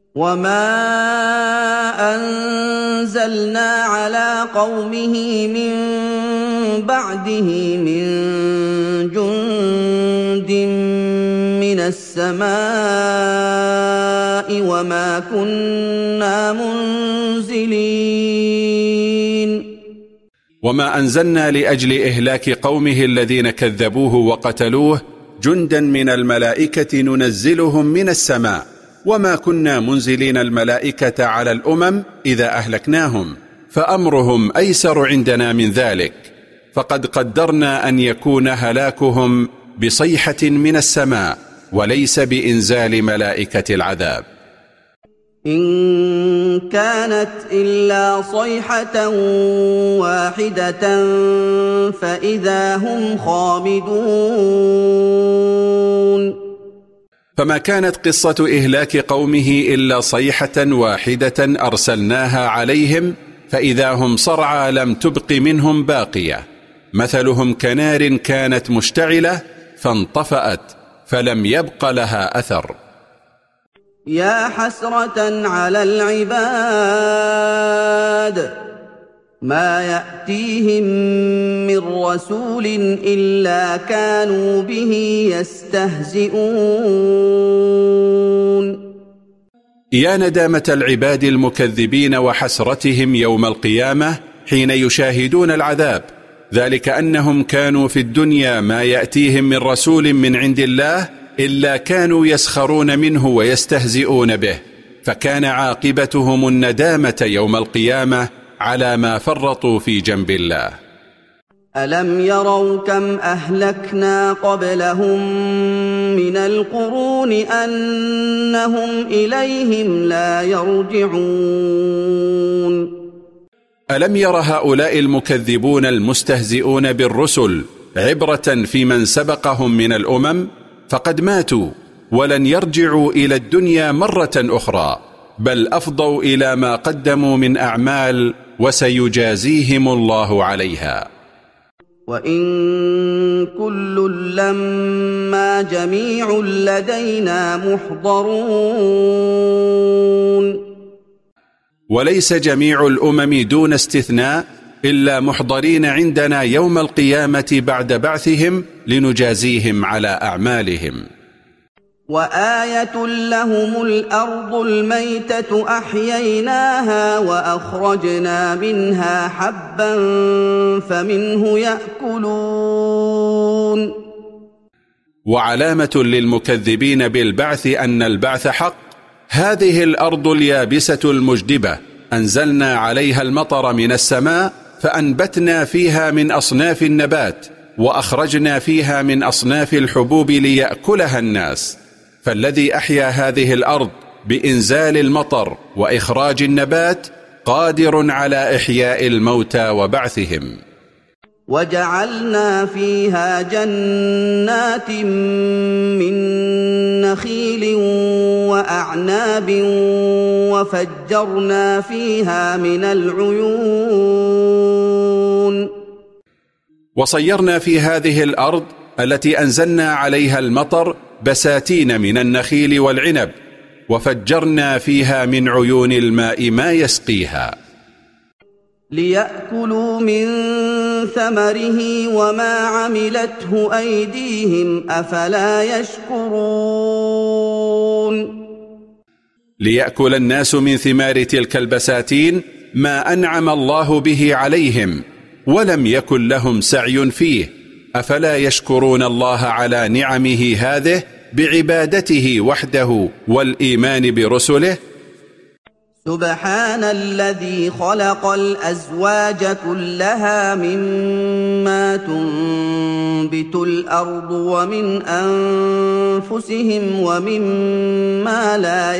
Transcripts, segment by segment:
وما أنزلنا على قومه من بعده من جند من السماء وما كنا منزلين. وما أنزلنا لأجل إهلاك قومه الذين كذبوه وقتلوه جندا من الملائكة ننزلهم من السماء، وما كنا منزلين الملائكة على الأمم إذا أهلكناهم، فأمرهم أيسر عندنا من ذلك، فقد قدرنا أن يكون هلاكهم بصيحة من السماء وليس بإنزال ملائكة العذاب. إن كانت إلا صيحة واحدة فإذا هم خامدون. فما كانت قصة إهلاك قومه إلا صيحة واحدة أرسلناها عليهم فإذا هم صرعى لم تبق منهم باقية، مثلهم كنار كانت مشتعلة فانطفأت فلم يبق لها أثر. يا حسرة على العباد ما يأتيهم من رسول إلا كانوا به يستهزئون. يا ندامة العباد المكذبين وحسرتهم يوم القيامة حين يشاهدون العذاب، ذلك أنهم كانوا في الدنيا ما يأتيهم من رسول من عند الله إلا كانوا يسخرون منه ويستهزئون به، فكان عاقبتهم الندامة يوم القيامة على ما فرطوا في جنب الله. ألم يروا كم أهلكنا قبلهم من القرون أنهم إليهم لا يرجعون. ألم ير هؤلاء المكذبون المستهزئون بالرسل عبرة في من سبقهم من الأمم؟ فقد ماتوا ولن يرجعوا إلى الدنيا مرة أخرى، بل أفضوا إلى ما قدموا من أعمال وسيجازيهم الله عليها. وإن كل لما جميع لدينا محضرون. وليس جميع الأمم دون استثناء إلا محضرين عندنا يوم القيامة بعد بعثهم لنجازيهم على أعمالهم. وآية لهم الأرض الميتة أحييناها وأخرجنا منها حبا فمنه يأكلون. وعلامة للمكذبين بالبعث أن البعث حق هذه الأرض اليابسة المجدبة أنزلنا عليها المطر من السماء فأنبتنا فيها من أصناف النبات وأخرجنا فيها من أصناف الحبوب ليأكلها الناس، فالذي أحيا هذه الأرض بإنزال المطر وإخراج النبات قادر على إحياء الموتى وبعثهم. وجعلنا فيها جنات من نخيل وأعناب وفجرنا فيها من العيون. وصيرنا في هذه الأرض التي أنزلنا عليها المطر بساتين من النخيل والعنب، وفجرنا فيها من عيون الماء ما يسقيها. ليأكلوا من ثمره وما عملته أيديهم أفلا يشكرون. ليأكل الناس من ثمار تلك البساتين ما أنعم الله به عليهم ولم يكن لهم سعي فيه، أفلا يشكرون الله على نعمه هذه بعبادته وحده والإيمان برسله؟ سبحان الذي خلق الأزواج كلها مما تنبت الأرض ومن أنفسهم ومما لا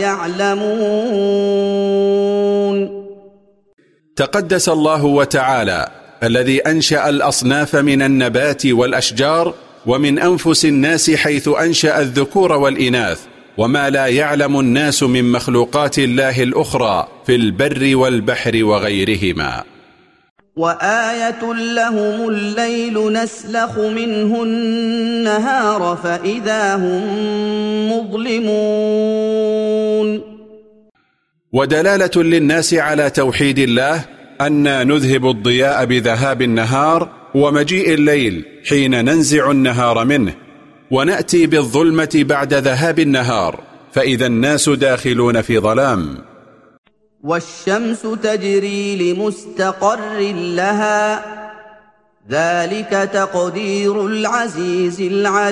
يعلمون. تقدس الله وتعالى الذي أنشأ الأصناف من النبات والأشجار ومن أنفس الناس حيث أنشأ الذكور والإناث وما لا يعلم الناس من مخلوقات الله الأخرى في البر والبحر وغيرهما. وآية لهم الليل نسلخ منه النهار فإذا هم مظلمون. ودلالة للناس على توحيد الله أن نذهب الضياء بذهاب النهار ومجيء الليل حين ننزع النهار منه، ونأتي بالظلمة بعد ذهاب النهار، فإذا الناس داخلون في ظلام. والشمس تجري لمستقر لها ذلك تقدير العزيز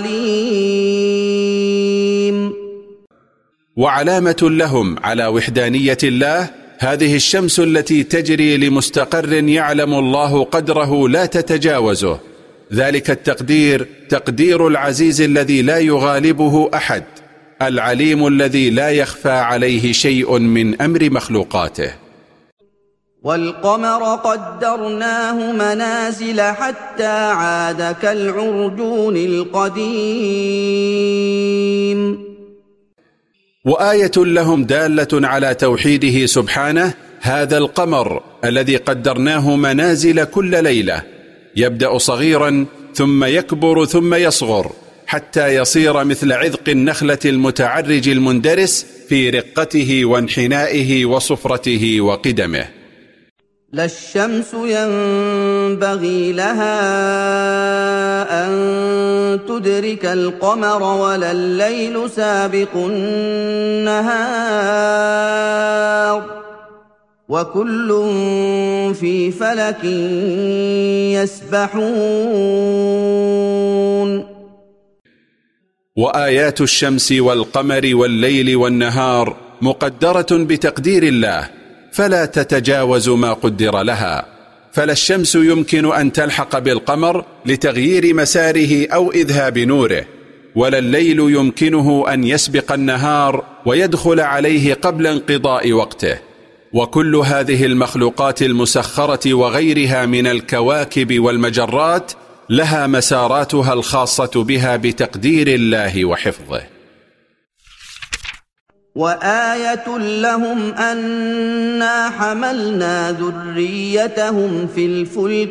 العليم. وعلامة لهم على وحدانية الله هذه الشمس التي تجري لمستقر يعلم الله قدره لا تتجاوزه، ذلك التقدير تقدير العزيز الذي لا يغالبه أحد، العليم الذي لا يخفى عليه شيء من أمر مخلوقاته. والقمر قدرناه منازل حتى عاد كالعرجون القديم. وآية لهم دالة على توحيده سبحانه هذا القمر الذي قدرناه منازل كل ليلة، يبدأ صغيرا ثم يكبر ثم يصغر حتى يصير مثل عذق النخلة المتعرج المندرس في رقته وانحنائه وصفرته وقدمه. لا الشمس ينبغي لها أن تدرك القمر ولا الليل سابق النهار وكل في فلك يسبحون. وآيات الشمس والقمر والليل والنهار مقدرة بتقدير الله، فلا تتجاوز ما قدر لها، فلا الشمس يمكن أن تلحق بالقمر لتغيير مساره أو إذهاب نوره، ولا الليل يمكنه أن يسبق النهار ويدخل عليه قبل انقضاء وقته. وكل هذه المخلوقات المسخرة وغيرها من الكواكب والمجرات لها مساراتها الخاصة بها بتقدير الله وحفظه. وآية لهم أنا حملنا ذريتهم في الفلك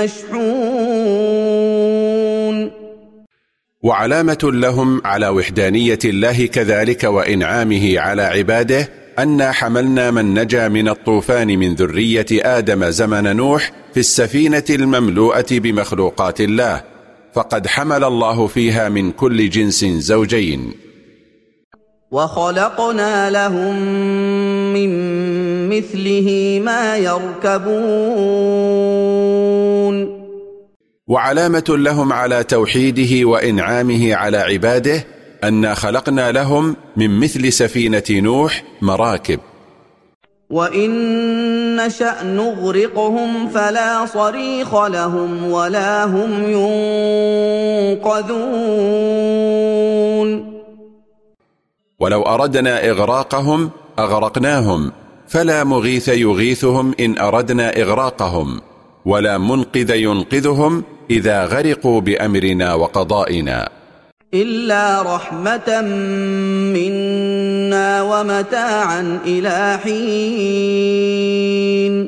المشحون. وعلامة لهم على وحدانية الله كذلك وإنعامه على عباده أنا حملنا من نجا من الطوفان من ذرية آدم زمن نوح في السفينة المملوءة بمخلوقات الله، فقد حمل الله فيها من كل جنس زوجين. وخلقنا لهم من مثله ما يركبون. وعلامة لهم على توحيده وإنعامه على عباده أن خلقنا لهم من مثل سفينة نوح مراكب. وإن نشأ نغرقهم فلا صريخ لهم ولا هم ينقذون. ولو أردنا إغراقهم أغرقناهم، فلا مغيث يغيثهم إن أردنا إغراقهم، ولا منقذ ينقذهم إذا غرقوا بأمرنا وقضائنا. إلا رحمة منا ومتاعا إلى حين.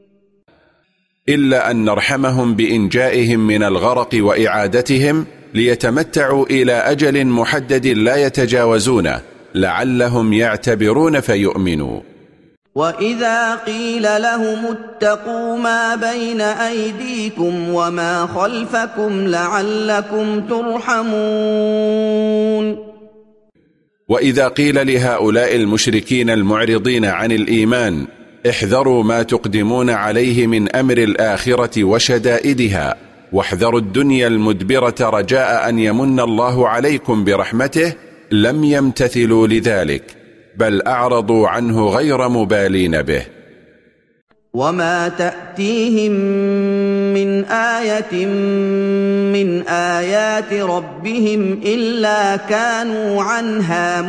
إلا أن نرحمهم بإنجائهم من الغرق وإعادتهم ليتمتعوا إلى أجل محدد لا يتجاوزونه، لعلهم يعتبرون فيؤمنوا. وإذا قيل لهم اتقوا ما بين أيديكم وما خلفكم لعلكم ترحمون. وإذا قيل لهؤلاء المشركين المعرضين عن الإيمان احذروا ما تقدمون عليه من أمر الآخرة وشدائدها، واحذروا الدنيا المدبرة رجاء أن يمن الله عليكم برحمته، لم يمتثلوا لذلك، بل أعرضوا عنه غير مبالين به. وما تأتيهم من آية من آيات ربهم إلا كانوا عنها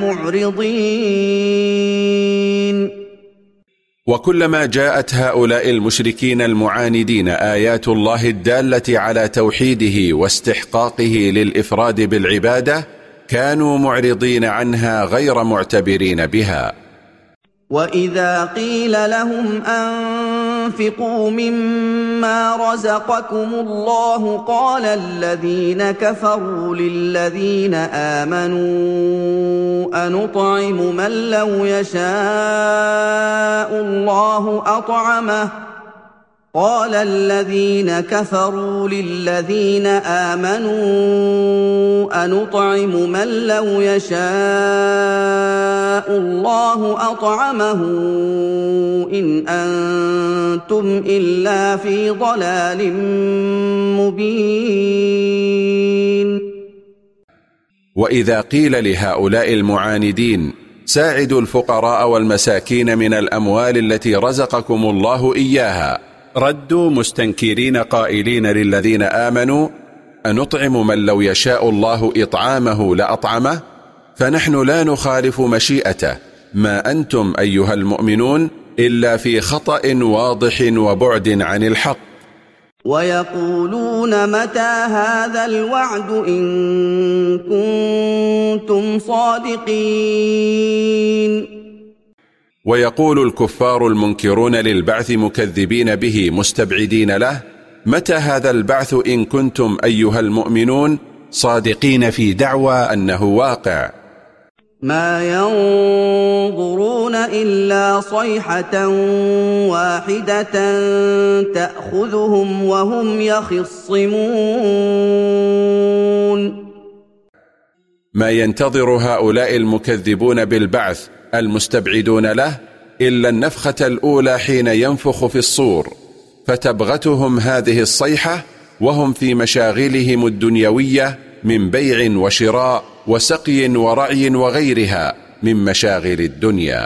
معرضين. وكلما جاءت هؤلاء المشركين المعاندين آيات الله الدالة على توحيده واستحقاقه للإفراد بالعبادة كانوا معرضين عنها غير معتبرين بها. وإذا قيل لهم أنفقوا مما رزقكم الله قال الذين كفروا للذين آمنوا أنطعم من لو يشاء الله أطعمه قال الذين كفروا للذين آمنوا أنطعم من لو يشاء الله أطعمه إن أنتم إلا في ضلال مبين. وإذا قيل لهؤلاء المعاندين ساعدوا الفقراء والمساكين من الأموال التي رزقكم الله إياها، ردوا مستنكرين قائلين للذين آمنوا أنطعم من لو يشاء الله إطعامه لأطعمه، فنحن لا نخالف مشيئته، ما أنتم أيها المؤمنون إلا في خطأ واضح وبعد عن الحق. ويقولون متى هذا الوعد إن كنتم صادقين. ويقول الكفار المنكرون للبعث مكذبين به مستبعدين له متى هذا البعث إن كنتم أيها المؤمنون صادقين في دعوى أنه واقع. ما ينظرون إلا صيحة واحدة تأخذهم وهم يخصمون. ما ينتظر هؤلاء المكذبون بالبعث المستبعدون له إلا النفخة الأولى حين ينفخ في الصور، فتبغتهم هذه الصيحة وهم في مشاغلهم الدنيوية من بيع وشراء وسقي ورعي وغيرها من مشاغل الدنيا،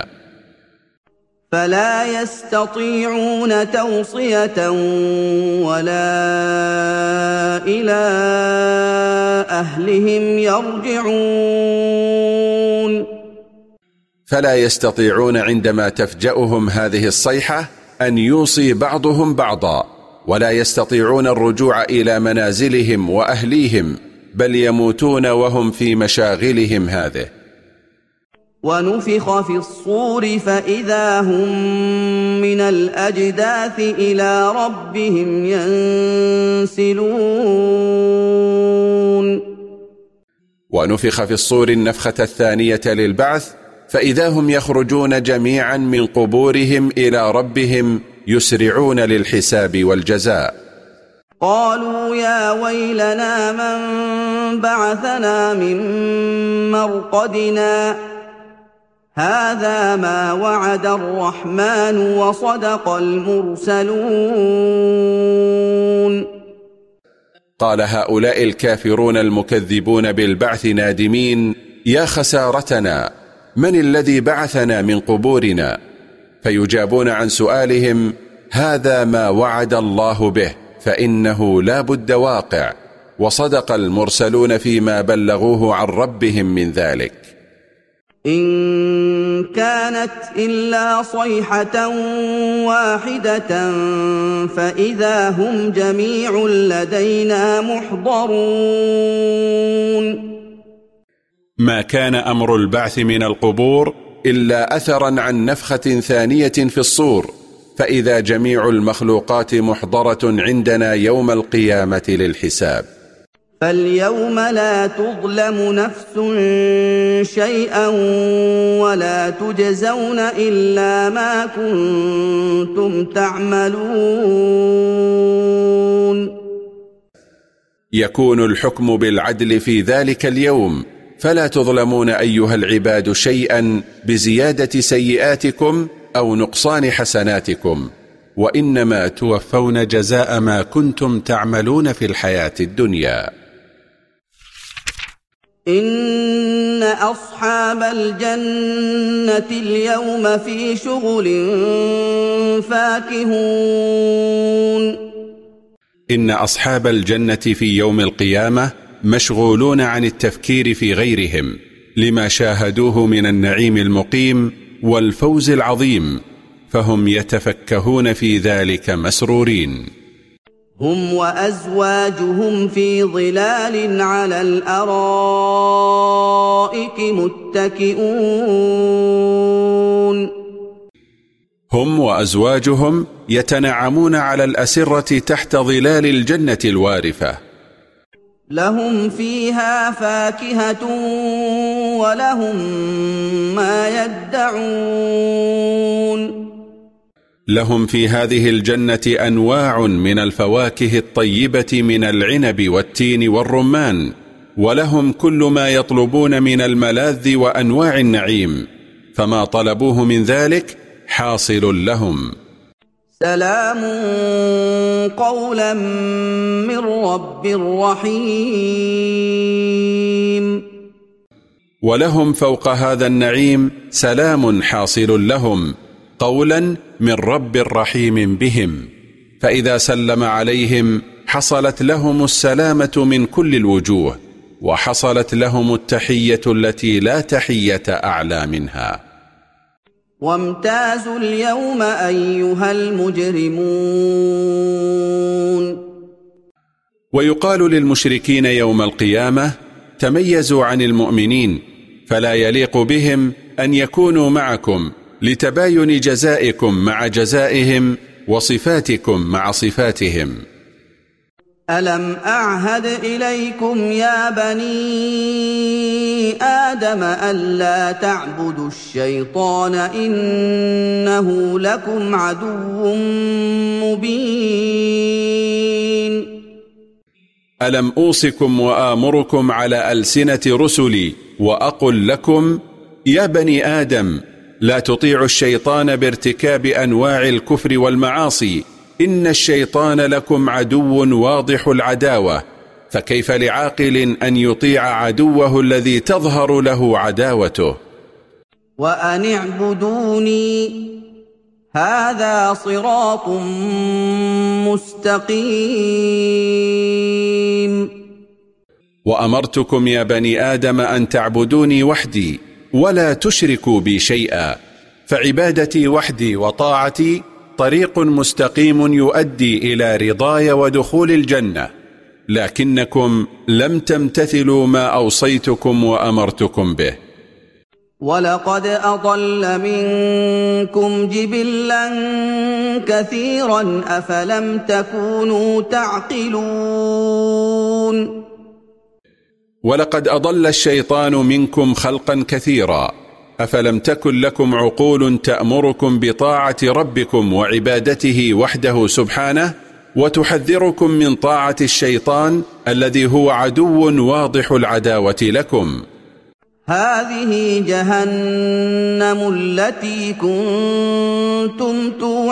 فلا يستطيعون توصية ولا إلى أهلهم يرجعون. فلا يستطيعون عندما تفجأهم هذه الصيحة أن يوصي بعضهم بعضا، ولا يستطيعون الرجوع إلى منازلهم وأهليهم، بل يموتون وهم في مشاغلهم هذه. ونفخ في الصور فإذا هم من الأجداث إلى ربهم ينسلون. ونفخ في الصور النفخة الثانية للبعث فإذا هم يخرجون جميعا من قبورهم إلى ربهم يسرعون للحساب والجزاء. قالوا يا ويلنا من بعثنا من مرقدنا هذا ما وعد الرحمن وصدق المرسلون. قال هؤلاء الكافرون المكذبون بالبعث نادمين يا خسارتنا، من الذي بعثنا من قبورنا؟ فيجابون عن سؤالهم هذا ما وعد الله به، فإنه لا بد واقع، وصدق المرسلون فيما بلغوه عن ربهم من ذلك. إن كانت إلا صيحة واحدة فإذا هم جميع لدينا محضرون. ما كان أمر البعث من القبور إلا أثرا عن نفخة ثانية في الصور، فإذا جميع المخلوقات محضرة عندنا يوم القيامة للحساب. فاليوم لا تظلم نفس شيئا ولا تجزون إلا ما كنتم تعملون. يكون الحكم بالعدل في ذلك اليوم، فلا تظلمون أيها العباد شيئا بزيادة سيئاتكم أو نقصان حسناتكم، وإنما توفون جزاء ما كنتم تعملون في الحياة الدنيا. إن أصحاب الجنة اليوم في شغل فاكهون. إن أصحاب الجنة في يوم القيامة مشغولون عن التفكير في غيرهم لما شاهدوه من النعيم المقيم والفوز العظيم، فهم يتفكهون في ذلك مسرورين. هم وأزواجهم في ظلال على الأرائك متكئون. هم وأزواجهم يتنعمون على الأسرة تحت ظلال الجنة الوارفة. لهم فيها فاكهة ولهم ما يدعون. لهم في هذه الجنة أنواع من الفواكه الطيبة من العنب والتين والرمان، ولهم كل ما يطلبون من الملاذ وأنواع النعيم، فما طلبوه من ذلك حاصل لهم. سلام قولا من رب رحيم. ولهم فوق هذا النعيم سلام حاصل لهم قولا من رب رحيم بهم، فإذا سلم عليهم حصلت لهم السلامة من كل الوجوه، وحصلت لهم التحية التي لا تحية أعلى منها. وامتازوا اليوم أيها المجرمون. ويقال للمشركين يوم القيامة: تميزوا عن المؤمنين، فلا يليق بهم أن يكونوا معكم لتباين جزائكم مع جزائهم وصفاتكم مع صفاتهم. ألم أعهد إليكم يا بني آدم ألا تعبدوا الشيطان إنه لكم عدو مبين. ألم أوصكم وآمركم على ألسنة رسلي وأقل لكم يا بني آدم لا تطيعوا الشيطان بارتكاب أنواع الكفر والمعاصي، إن الشيطان لكم عدو واضح العداوة، فكيف لعاقل أن يطيع عدوه الذي تظهر له عداوته؟ وأن اعبدوني هذا صراط مستقيم. وأمرتكم يا بني آدم أن تعبدوني وحدي ولا تشركوا بي شيئا، فعبادتي وحدي وطاعتي طريق مستقيم يؤدي إلى رضاي ودخول الجنة، لكنكم لم تمتثلوا ما أوصيتكم وأمرتكم به. ولقد أضل منكم جبلا كثيرا أفلم تكونوا تعقلون. ولقد أضل الشيطان منكم خلقا كثيرا، أفلم تكن لكم عقول تأمركم بطاعة ربكم وعبادته وحده سبحانه، وتحذركم من طاعة الشيطان الذي هو عدو واضح العداوة لكم. هذه جهنم التي كنتم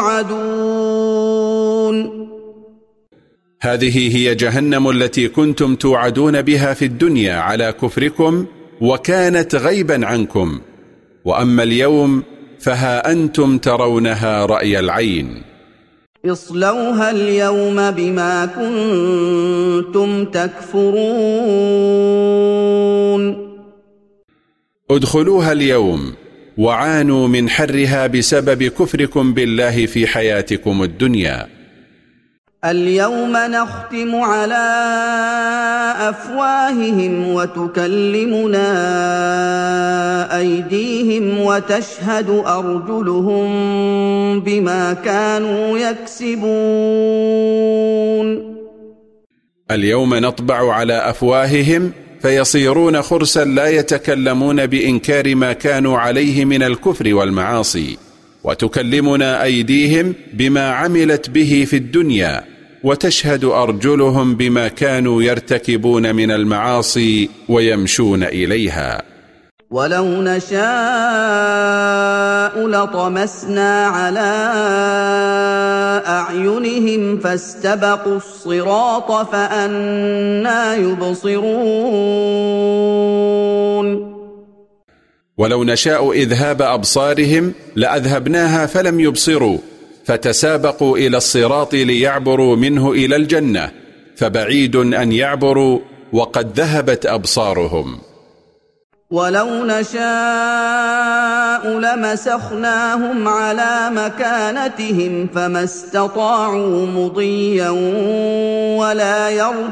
توعدون. هذه هي جهنم التي كنتم توعدون بها في الدنيا على كفركم، وكانت غيبا عنكم، وأما اليوم فها أنتم ترونها رأي العين. اصلوها اليوم بما كنتم تكفرون. ادخلوها اليوم وعانوا من حرها بسبب كفركم بالله في حياتكم الدنيا. اليوم نختم على أفواههم وتكلمنا أيديهم وتشهد أرجلهم بما كانوا يكسبون. اليوم نطبع على أفواههم فيصيرون خرسا لا يتكلمون بإنكار ما كانوا عليه من الكفر والمعاصي، وتكلمنا أيديهم بما عملت به في الدنيا، وتشهد أرجلهم بما كانوا يرتكبون من المعاصي ويمشون إليها. ولو نشاء لطمسنا على أعينهم فاستبقوا الصراط فأنى يبصرون. ولو نشاء إذهاب أبصارهم لأذهبناها فلم يبصروا، فتسابقوا إلى الصراط ليعبروا منه إلى الجنة، فبعيد أن يعبروا وقد ذهبت أبصارهم. ولو نشاء لمسخناهم على مكانتهم فما استطاعوا مضيا ولا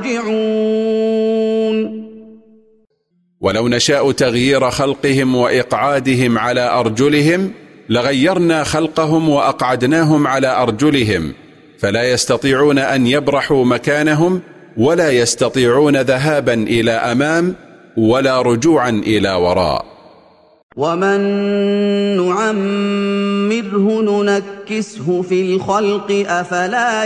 يرجعون. ولو نشاء تغيير خلقهم وإقعادهم على أرجلهم لغيرنا خلقهم وأقعدناهم على أرجلهم، فلا يستطيعون أن يبرحوا مكانهم، ولا يستطيعون ذهابا إلى أمام ولا رجوعا إلى وراء. ومن نعمره ننكسه في الخلق أفلا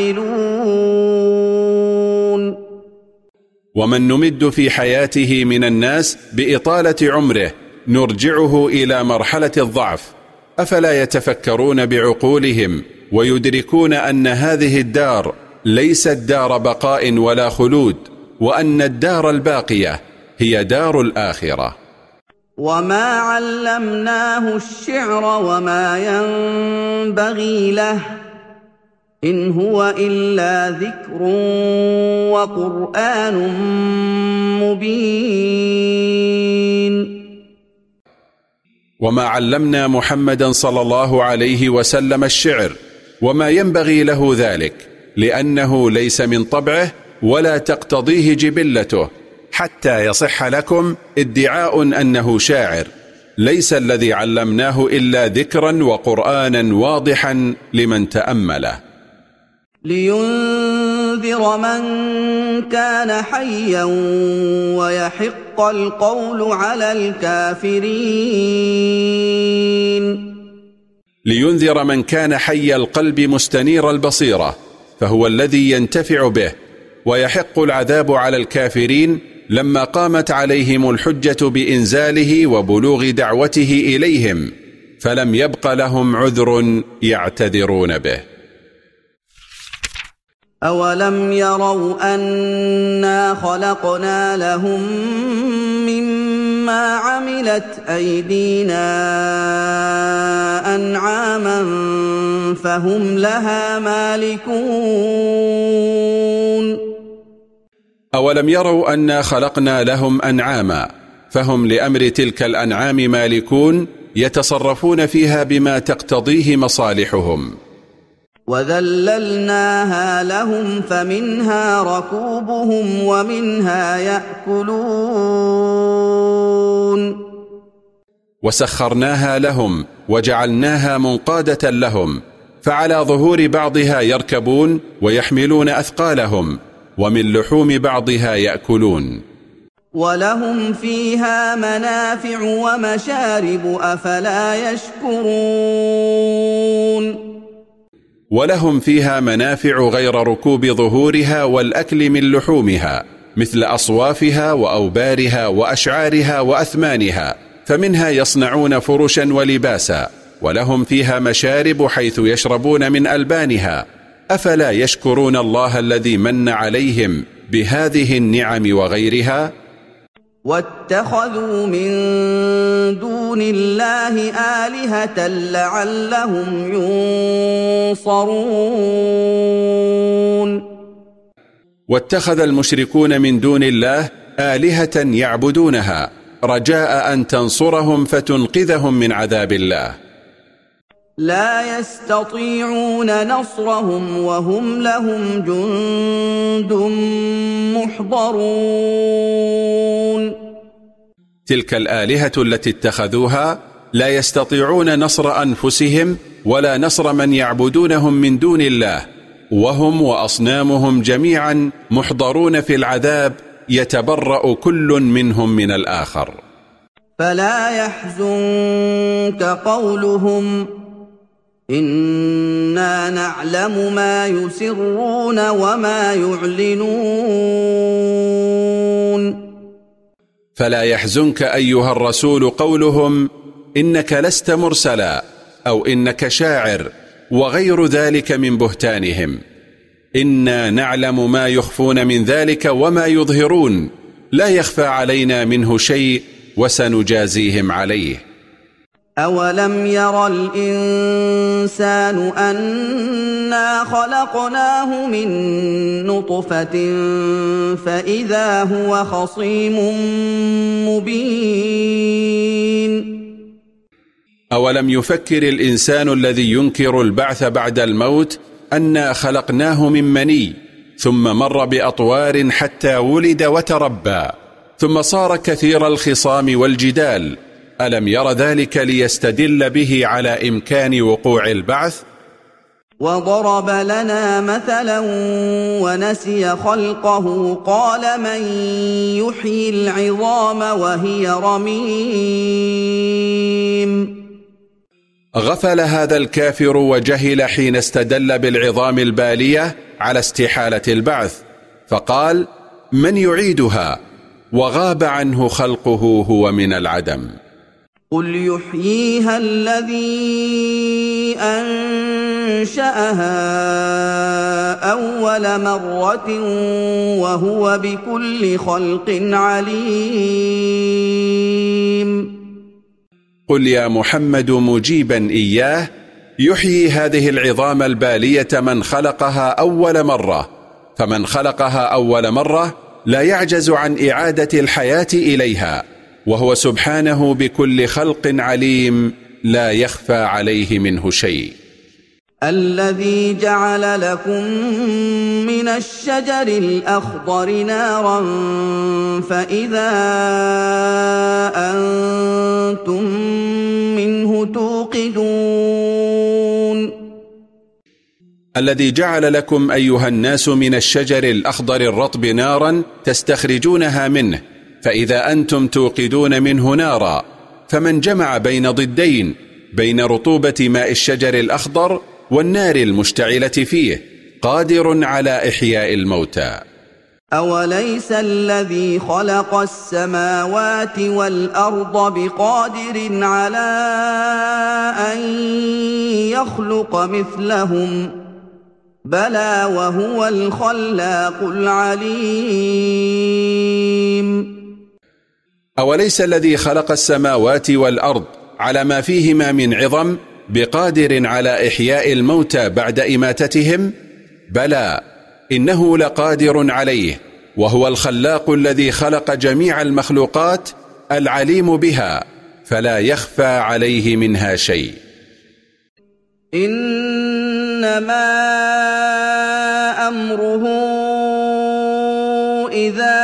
يعقلون. ومن نمد في حياته من الناس بإطالة عمره نرجعه إلى مرحلة الضعف، أفلا يتفكرون بعقولهم ويدركون أن هذه الدار ليست دار بقاء ولا خلود، وأن الدار الباقية هي دار الآخرة. وما علمناه الشعر وما ينبغي له إن هو إلا ذكر وقرآن مبين. وما علمنا محمدا صلى الله عليه وسلم الشعر وما ينبغي له ذلك، لأنه ليس من طبعه ولا تقتضيه جبلته، حتى يصح لكم ادعاء أنه شاعر. ليس الذي علمناه إلا ذكرا وقرآنا واضحا لمن تأمله. لينذر من كان حيا ويحق القول على الكافرين. لينذر من كان حي القلب مستنير البصيرة، فهو الذي ينتفع به، ويحق العذاب على الكافرين لما قامت عليهم الحجة بإنزاله وبلوغ دعوته إليهم، فلم يبق لهم عذر يعتذرون به. أولم يروا أنا خلقنا لهم مما عملت أيدينا أنعاما فهم لها مالكون. أولم يروا أنا خلقنا لهم أنعاما، فهم لأمر تلك الأنعام مالكون، يتصرفون فيها بما تقتضيه مصالحهم. وذللناها لهم فمنها ركوبهم ومنها يأكلون. وسخرناها لهم وجعلناها منقادة لهم، فعلى ظهور بعضها يركبون ويحملون أثقالهم، ومن لحوم بعضها يأكلون. ولهم فيها منافع ومشارب أفلا يشكرون. ولهم فيها منافع غير ركوب ظهورها والأكل من لحومها، مثل أصوافها وأوبارها وأشعارها وأثمانها، فمنها يصنعون فرشا ولباسا. ولهم فيها مشارب حيث يشربون من ألبانها، أفلا يشكرون الله الذي من عليهم بهذه النعم وغيرها. واتخذوا من دون الله آلهة لعلهم ينصرون. واتخذ المشركون من دون الله آلهة يعبدونها رجاء أن تنصرهم فتنقذهم من عذاب الله. لا يستطيعون نصرهم وهم لهم جند محضرون. تلك الآلهة التي اتخذوها لا يستطيعون نصر أنفسهم ولا نصر من يعبدونهم من دون الله، وهم وأصنامهم جميعا محضرون في العذاب، يتبرأ كل منهم من الآخر. فلا يحزنك قولهم إنا نعلم ما يسرون وما يعلنون. فلا يحزنك أيها الرسول قولهم إنك لست مرسلا أو إنك شاعر وغير ذلك من بهتانهم. إنا نعلم ما يخفون من ذلك وما يظهرون، لا يخفى علينا منه شيء وسنجازيهم عليه. أولم ير الإنسان أنا خلقناه من نطفة فإذا هو خصيم مبين. أولم يفكر الإنسان الذي ينكر البعث بعد الموت أنا خلقناه من مني، ثم مر بأطوار حتى ولد وتربى، ثم صار كثير الخصام والجدال، ألم ير ذلك ليستدل به على إمكان وقوع البعث؟ وضرب لنا مثلا ونسي خلقه قال من يحيي العظام وهي رميم. غفل هذا الكافر وجهل حين استدل بالعظام البالية على استحالة البعث، فقال من يعيدها، وغاب عنه خلقه هو من العدم. قل يحييها الذي أنشأها أول مرة وهو بكل خلق عليم. قل يا محمد مجيبا إياه يحيي هذه العظام البالية من خلقها أول مرة، فمن خلقها أول مرة لا يعجز عن إعادة الحياة إليها، وهو سبحانه بكل خلق عليم لا يخفى عليه منه شيء. الذي جعل لكم من الشجر الأخضر نارا فإذا أنتم منه توقدون. الذي جعل لكم أيها الناس من الشجر الأخضر الرطب نارا تستخرجونها منه، فإذا أنتم توقدون منه نارا، فمن جمع بين ضدين، بين رطوبة ماء الشجر الأخضر والنار المشتعلة فيه، قادر على إحياء الموتى. أوليس الذي خلق السماوات والأرض بقادر على أن يخلق مثلهم بلى وهو الخلاق العليم. أوليس الذي خلق السماوات والأرض على ما فيهما من عظم بقادر على إحياء الموتى بعد إماتتهم؟ بلى إنه لقادر عليه، وهو الخلاق الذي خلق جميع المخلوقات العليم بها، فلا يخفى عليه منها شيء. إنما أمره إذا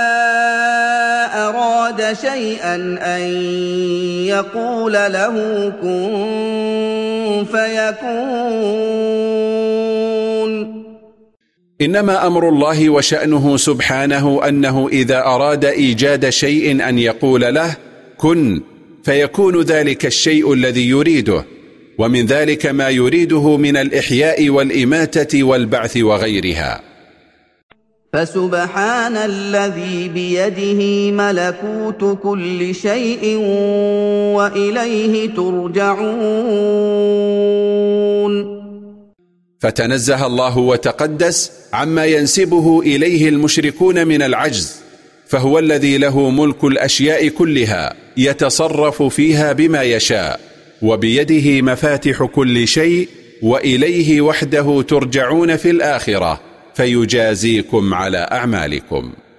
أراد شيئا أن يقول له كن فيكون. إنما أمر الله وشأنه سبحانه أنه إذا أراد إيجاد شيء أن يقول له كن فيكون ذلك الشيء الذي يريده، ومن ذلك ما يريده من الإحياء والإماتة والبعث وغيرها. فسبحان الذي بيده ملكوت كل شيء وإليه ترجعون. فتنزه الله وتقدس عما ينسبه إليه المشركون من العجز، فهو الذي له ملك الأشياء كلها يتصرف فيها بما يشاء، وبيده مفاتح كل شيء، وإليه وحده ترجعون في الآخرة فيجازيكم على أعمالكم.